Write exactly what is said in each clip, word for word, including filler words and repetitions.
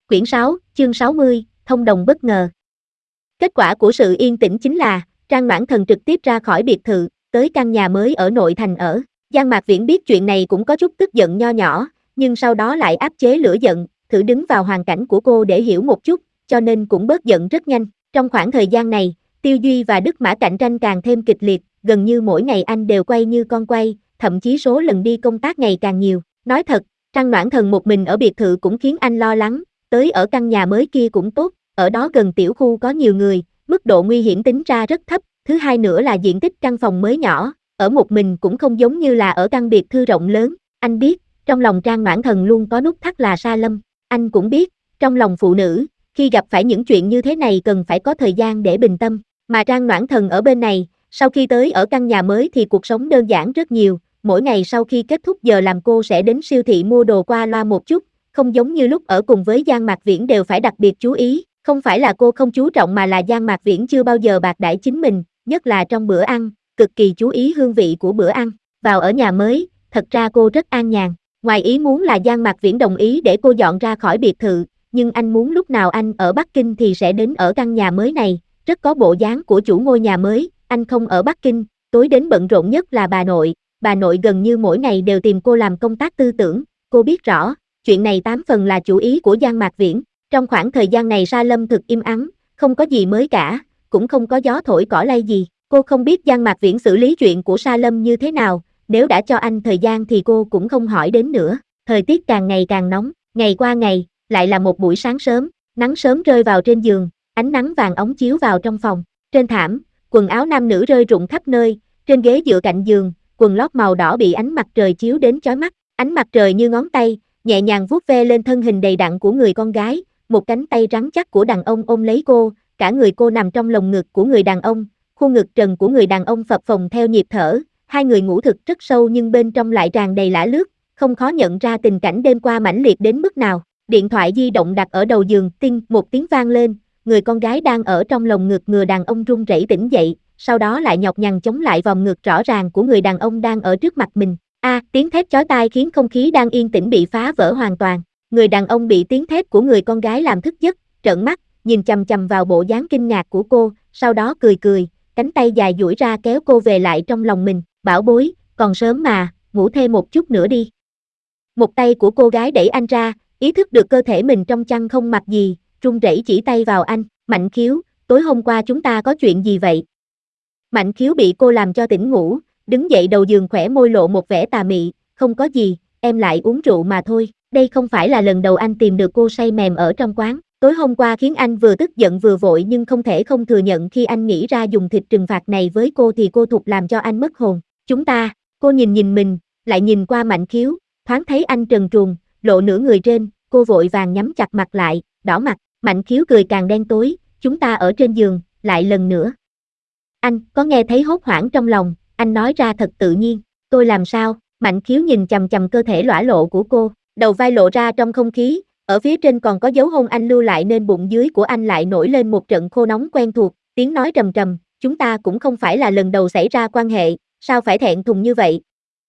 Quyển sáu, chương sáu mươi, thông đồng bất ngờ. Kết quả của sự yên tĩnh chính là, Trang Noãn Thần trực tiếp ra khỏi biệt thự, tới căn nhà mới ở nội thành ở. Giang Mạc Viễn biết chuyện này cũng có chút tức giận nho nhỏ, nhưng sau đó lại áp chế lửa giận, thử đứng vào hoàn cảnh của cô để hiểu một chút, cho nên cũng bớt giận rất nhanh. Trong khoảng thời gian này, Tiêu Duy và Đức Mã cạnh tranh càng thêm kịch liệt, gần như mỗi ngày anh đều quay như con quay, thậm chí số lần đi công tác ngày càng nhiều. Nói thật, Trang Noãn Thần một mình ở biệt thự cũng khiến anh lo lắng, tới ở căn nhà mới kia cũng tốt, ở đó gần tiểu khu có nhiều người, mức độ nguy hiểm tính ra rất thấp, thứ hai nữa là diện tích căn phòng mới nhỏ, ở một mình cũng không giống như là ở căn biệt thư rộng lớn. Anh biết, trong lòng Trang Noãn Thần luôn có nút thắt là Sa Lâm, anh cũng biết, trong lòng phụ nữ, khi gặp phải những chuyện như thế này cần phải có thời gian để bình tâm, mà Trang Noãn Thần ở bên này, sau khi tới ở căn nhà mới thì cuộc sống đơn giản rất nhiều, mỗi ngày sau khi kết thúc giờ làm cô sẽ đến siêu thị mua đồ qua loa một chút, không giống như lúc ở cùng với Giang Mạc Viễn đều phải đặc biệt chú ý, không phải là cô không chú trọng mà là Giang Mạc Viễn chưa bao giờ bạc đãi chính mình, nhất là trong bữa ăn, cực kỳ chú ý hương vị của bữa ăn. Vào ở nhà mới, thật ra cô rất an nhàn, ngoài ý muốn là Giang Mạc Viễn đồng ý để cô dọn ra khỏi biệt thự, nhưng anh muốn lúc nào anh ở Bắc Kinh thì sẽ đến ở căn nhà mới này, rất có bộ dáng của chủ ngôi nhà mới. Anh không ở Bắc Kinh, tối đến bận rộn nhất là bà nội, bà nội gần như mỗi ngày đều tìm cô làm công tác tư tưởng, cô biết rõ, chuyện này tám phần là chủ ý của Giang Mạc Viễn. Trong khoảng thời gian này Sa Lâm thực im ắng, không có gì mới cả, cũng không có gió thổi cỏ lay gì, cô không biết Giang Mạc Viễn xử lý chuyện của Sa Lâm như thế nào, nếu đã cho anh thời gian thì cô cũng không hỏi đến nữa. Thời tiết càng ngày càng nóng, ngày qua ngày, lại là một buổi sáng sớm, nắng sớm rơi vào trên giường, ánh nắng vàng óng chiếu vào trong phòng, trên thảm, quần áo nam nữ rơi rụng khắp nơi, trên ghế dựa cạnh giường, quần lót màu đỏ bị ánh mặt trời chiếu đến chói mắt, ánh mặt trời như ngón tay, nhẹ nhàng vuốt ve lên thân hình đầy đặn của người con gái, một cánh tay rắn chắc của đàn ông ôm lấy cô, cả người cô nằm trong lồng ngực của người đàn ông, khuôn ngực trần của người đàn ông phập phồng theo nhịp thở, hai người ngủ thực rất sâu nhưng bên trong lại tràn đầy lả lướt, không khó nhận ra tình cảnh đêm qua mãnh liệt đến mức nào. Điện thoại di động đặt ở đầu giường, tinh, một tiếng vang lên, người con gái đang ở trong lồng ngực người đàn ông run rẩy tỉnh dậy, sau đó lại nhọc nhằn chống lại vòng ngực rõ ràng của người đàn ông đang ở trước mặt mình. A, à, tiếng thét chói tai khiến không khí đang yên tĩnh bị phá vỡ hoàn toàn. Người đàn ông bị tiếng thét của người con gái làm thức giấc, trợn mắt, nhìn chằm chằm vào bộ dáng kinh ngạc của cô, sau đó cười cười, cánh tay dài duỗi ra kéo cô về lại trong lòng mình, bảo bối, còn sớm mà, ngủ thêm một chút nữa đi. Một tay của cô gái đẩy anh ra, ý thức được cơ thể mình trong chăn không mặc gì, run rẩy chỉ tay vào anh, Mạnh Khiếu, tối hôm qua chúng ta có chuyện gì vậy? Mạnh Khiếu bị cô làm cho tỉnh ngủ, đứng dậy đầu giường khỏe môi lộ một vẻ tà mị, không có gì, em lại uống rượu mà thôi, đây không phải là lần đầu anh tìm được cô say mềm ở trong quán, tối hôm qua khiến anh vừa tức giận vừa vội nhưng không thể không thừa nhận khi anh nghĩ ra dùng thịt trừng phạt này với cô thì cô Thục làm cho anh mất hồn, chúng ta, cô nhìn nhìn mình, lại nhìn qua Mạnh Khiếu, thoáng thấy anh trần truồng, lộ nửa người trên, cô vội vàng nhắm chặt mặt lại, đỏ mặt, Mạnh Khiếu cười càng đen tối, chúng ta ở trên giường, lại lần nữa. Anh, có nghe thấy hốt hoảng trong lòng, anh nói ra thật tự nhiên, tôi làm sao? Mạnh Khiếu nhìn chằm chằm cơ thể lõa lộ của cô, đầu vai lộ ra trong không khí, ở phía trên còn có dấu hôn anh lưu lại nên bụng dưới của anh lại nổi lên một trận khô nóng quen thuộc, tiếng nói trầm trầm, chúng ta cũng không phải là lần đầu xảy ra quan hệ, sao phải thẹn thùng như vậy?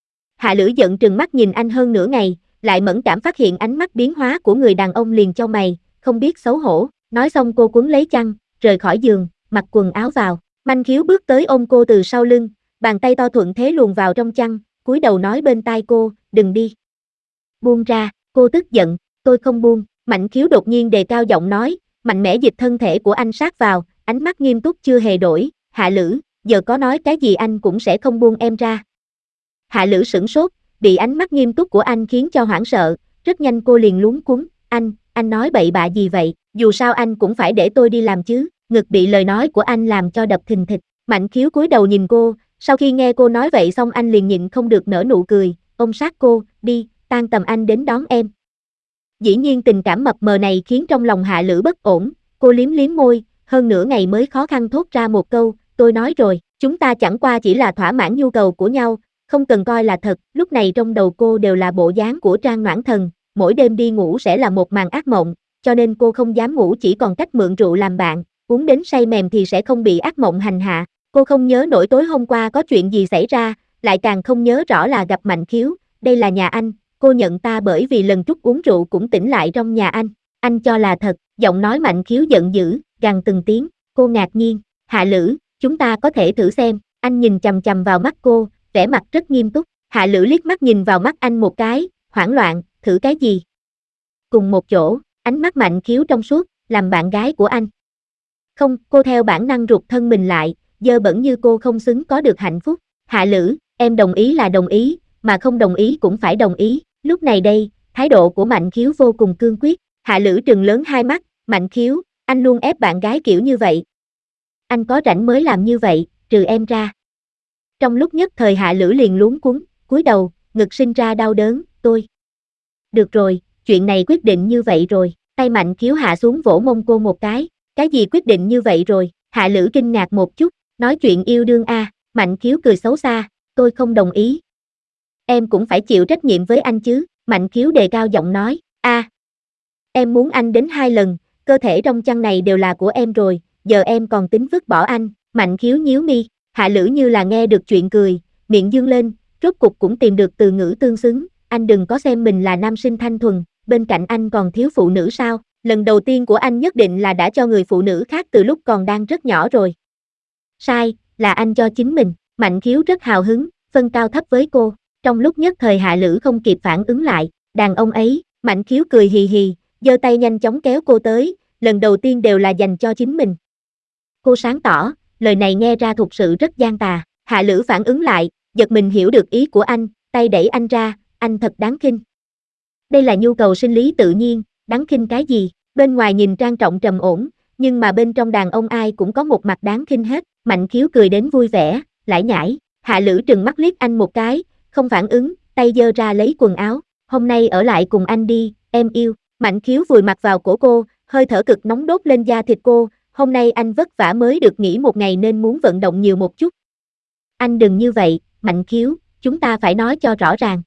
Hạ Lữ giận trừng mắt nhìn anh hơn nửa ngày, lại mẫn cảm phát hiện ánh mắt biến hóa của người đàn ông liền chau mày, không biết xấu hổ, nói xong cô quấn lấy chăn, rời khỏi giường, mặc quần áo vào, Mạnh Khiếu bước tới ôm cô từ sau lưng, bàn tay to thuận thế luồn vào trong chăn, cúi đầu nói bên tai cô, đừng đi. Buông ra, cô tức giận, tôi không buông, Mạnh Khiếu đột nhiên đề cao giọng nói, mạnh mẽ dịch thân thể của anh sát vào, ánh mắt nghiêm túc chưa hề đổi, Hạ Lữ, giờ có nói cái gì anh cũng sẽ không buông em ra. Hạ Lữ sửng sốt, bị ánh mắt nghiêm túc của anh khiến cho hoảng sợ, rất nhanh cô liền luống cuống, anh, anh nói bậy bạ gì vậy, dù sao anh cũng phải để tôi đi làm chứ, ngực bị lời nói của anh làm cho đập thình thịch, Mạnh Khiếu cúi đầu nhìn cô, sau khi nghe cô nói vậy xong anh liền nhịn không được nở nụ cười, ôm sát cô, đi, tan tầm anh đến đón em. Dĩ nhiên tình cảm mập mờ này khiến trong lòng Hạ Lữ bất ổn, cô liếm liếm môi, hơn nửa ngày mới khó khăn thốt ra một câu, tôi nói rồi, chúng ta chẳng qua chỉ là thỏa mãn nhu cầu của nhau, không cần coi là thật, lúc này trong đầu cô đều là bộ dáng của Trang Noãn Thần, mỗi đêm đi ngủ sẽ là một màn ác mộng, cho nên cô không dám ngủ chỉ còn cách mượn rượu làm bạn, uống đến say mềm thì sẽ không bị ác mộng hành hạ, cô không nhớ nổi tối hôm qua có chuyện gì xảy ra, lại càng không nhớ rõ là gặp Mạnh Khiếu, đây là nhà anh, cô nhận ta bởi vì lần trút uống rượu cũng tỉnh lại trong nhà anh, Anh cho là thật, giọng nói Mạnh Khiếu giận dữ, gằn từng tiếng, cô ngạc nhiên, Hạ Lữ, chúng ta có thể thử xem, anh nhìn chằm chằm vào mắt cô, vẻ mặt rất nghiêm túc, Hạ Lữ liếc mắt nhìn vào mắt anh một cái, hoảng loạn, thử cái gì? Cùng một chỗ, ánh mắt Mạnh Khiếu trong suốt, làm bạn gái của anh. Không, cô theo bản năng rụt thân mình lại, dơ bẩn như cô không xứng có được hạnh phúc, Hạ Lữ, em đồng ý là đồng ý, mà không đồng ý cũng phải đồng ý, lúc này đây, thái độ của Mạnh Khiếu vô cùng cương quyết, Hạ Lữ trừng lớn hai mắt, Mạnh Khiếu, anh luôn ép bạn gái kiểu như vậy. Anh có rảnh mới làm như vậy, trừ em ra. Trong lúc nhất thời Hạ Lữ liền luống cuống, cúi đầu, ngực sinh ra đau đớn, tôi. Được rồi, chuyện này quyết định như vậy rồi, tay Mạnh Khiếu hạ xuống vỗ mông cô một cái, cái gì quyết định như vậy rồi, Hạ Lữ kinh ngạc một chút, nói chuyện yêu đương a, à. Mạnh Khiếu cười xấu xa, tôi không đồng ý. Em cũng phải chịu trách nhiệm với anh chứ, Mạnh Khiếu đề cao giọng nói, a, à, em muốn anh đến hai lần, cơ thể trong chăn này đều là của em rồi, giờ em còn tính vứt bỏ anh, Mạnh Khiếu nhíu mi, Hạ Lữ như là nghe được chuyện cười, miệng dương lên, rốt cục cũng tìm được từ ngữ tương xứng, anh đừng có xem mình là nam sinh thanh thuần, bên cạnh anh còn thiếu phụ nữ sao, lần đầu tiên của anh nhất định là đã cho người phụ nữ khác từ lúc còn đang rất nhỏ rồi. Sai, là anh cho chính mình, Mạnh Khiếu rất hào hứng, phân cao thấp với cô, trong lúc nhất thời Hạ Lữ không kịp phản ứng lại, đàn ông ấy, Mạnh Khiếu cười hì hì, giơ tay nhanh chóng kéo cô tới, lần đầu tiên đều là dành cho chính mình. Cô sáng tỏ, lời này nghe ra thực sự rất gian tà, Hạ Lữ phản ứng lại, giật mình hiểu được ý của anh, tay đẩy anh ra, anh thật đáng khinh. Đây là nhu cầu sinh lý tự nhiên, đáng khinh cái gì, bên ngoài nhìn trang trọng trầm ổn, nhưng mà bên trong đàn ông ai cũng có một mặt đáng khinh hết, Mạnh Khiếu cười đến vui vẻ, lải nhải, Hạ Lữ trừng mắt liếc anh một cái, không phản ứng, tay giơ ra lấy quần áo, hôm nay ở lại cùng anh đi, em yêu, Mạnh Khiếu vùi mặt vào cổ cô, hơi thở cực nóng đốt lên da thịt cô, hôm nay anh vất vả mới được nghỉ một ngày nên muốn vận động nhiều một chút. Anh đừng như vậy, Mạnh Khiếu, chúng ta phải nói cho rõ ràng.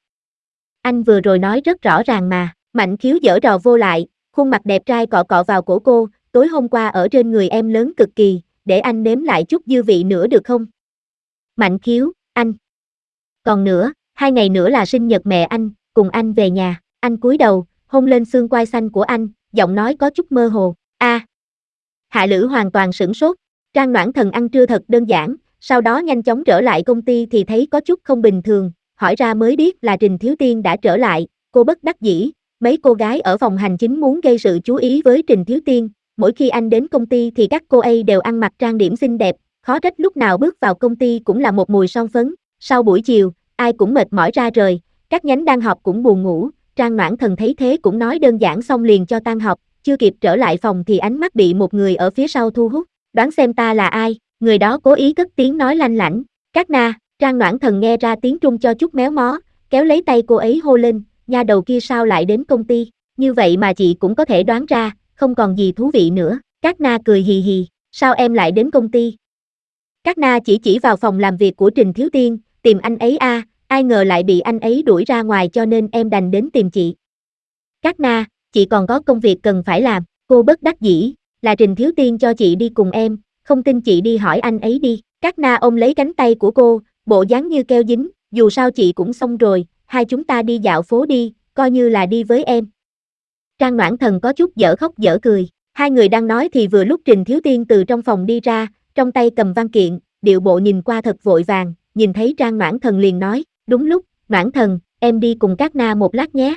Anh vừa rồi nói rất rõ ràng mà, Mạnh Khiếu giở trò vô lại, khuôn mặt đẹp trai cọ cọ vào cổ cô, tối hôm qua ở trên người em lớn cực kỳ, để anh nếm lại chút dư vị nữa được không? Mạnh Khiếu, anh. Còn nữa, hai ngày nữa là sinh nhật mẹ anh, cùng anh về nhà, anh cúi đầu, hôn lên xương quai xanh của anh, giọng nói có chút mơ hồ, a. À. Hạ Lữ hoàn toàn sửng sốt, Trang Noãn Thần ăn trưa thật đơn giản, sau đó nhanh chóng trở lại công ty thì thấy có chút không bình thường, hỏi ra mới biết là Trình Thiếu Tiên đã trở lại, cô bất đắc dĩ, mấy cô gái ở phòng hành chính muốn gây sự chú ý với Trình Thiếu Tiên, mỗi khi anh đến công ty thì các cô ấy đều ăn mặc trang điểm xinh đẹp, khó trách lúc nào bước vào công ty cũng là một mùi son phấn, sau buổi chiều, ai cũng mệt mỏi ra rời, các nhánh đang họp cũng buồn ngủ, Trang Noãn Thần thấy thế cũng nói đơn giản xong liền cho tan họp, chưa kịp trở lại phòng thì ánh mắt bị một người ở phía sau thu hút, đoán xem ta là ai, người đó cố ý cất tiếng nói lanh lảnh, Cát Na. Trang Noãn Thần nghe ra tiếng Trung cho chút méo mó, kéo lấy tay cô ấy hô lên, nha đầu kia sao lại đến công ty, như vậy mà chị cũng có thể đoán ra, không còn gì thú vị nữa, Cát Na cười hì hì, sao em lại đến công ty? Cát Na chỉ chỉ vào phòng làm việc của Trình Thiếu Tiên, tìm anh ấy a, à, ai ngờ lại bị anh ấy đuổi ra ngoài cho nên em đành đến tìm chị. Cát Na, chị còn có công việc cần phải làm, cô bất đắc dĩ, là Trình Thiếu Tiên cho chị đi cùng em, không tin chị đi hỏi anh ấy đi, Cát Na ôm lấy cánh tay của cô, bộ dáng như keo dính, dù sao chị cũng xong rồi, hai chúng ta đi dạo phố đi, coi như là đi với em. Trang Noãn Thần có chút dở khóc dở cười, hai người đang nói thì vừa lúc Trình Thiếu Tiên từ trong phòng đi ra, trong tay cầm văn kiện, điệu bộ nhìn qua thật vội vàng, nhìn thấy Trang Noãn Thần liền nói, đúng lúc, Noãn Thần, em đi cùng Cát Na một lát nhé.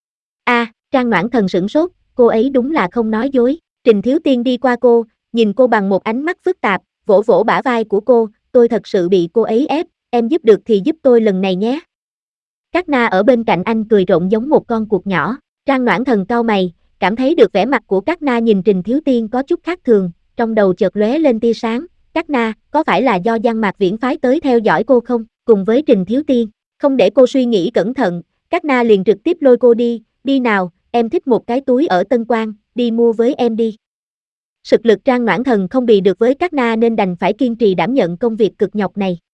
A, à, Trang Noãn Thần sửng sốt, cô ấy đúng là không nói dối, Trình Thiếu Tiên đi qua cô, nhìn cô bằng một ánh mắt phức tạp, vỗ vỗ bả vai của cô, tôi thật sự bị cô ấy ép, em giúp được thì giúp tôi lần này nhé. Cát Na ở bên cạnh anh cười rộn giống một con cuột nhỏ, Trang Noãn Thần cau mày, cảm thấy được vẻ mặt của Cát Na nhìn Trình Thiếu Tiên có chút khác thường, trong đầu chợt lóe lên tia sáng, Cát Na, có phải là do Giang Mạc Viễn phái tới theo dõi cô không, cùng với Trình Thiếu Tiên, không để cô suy nghĩ cẩn thận, Cát Na liền trực tiếp lôi cô đi, đi nào, em thích một cái túi ở Tân Quang, đi mua với em đi. Thực lực Trang Noãn Thần không bì được với Cát Na nên đành phải kiên trì đảm nhận công việc cực nhọc này.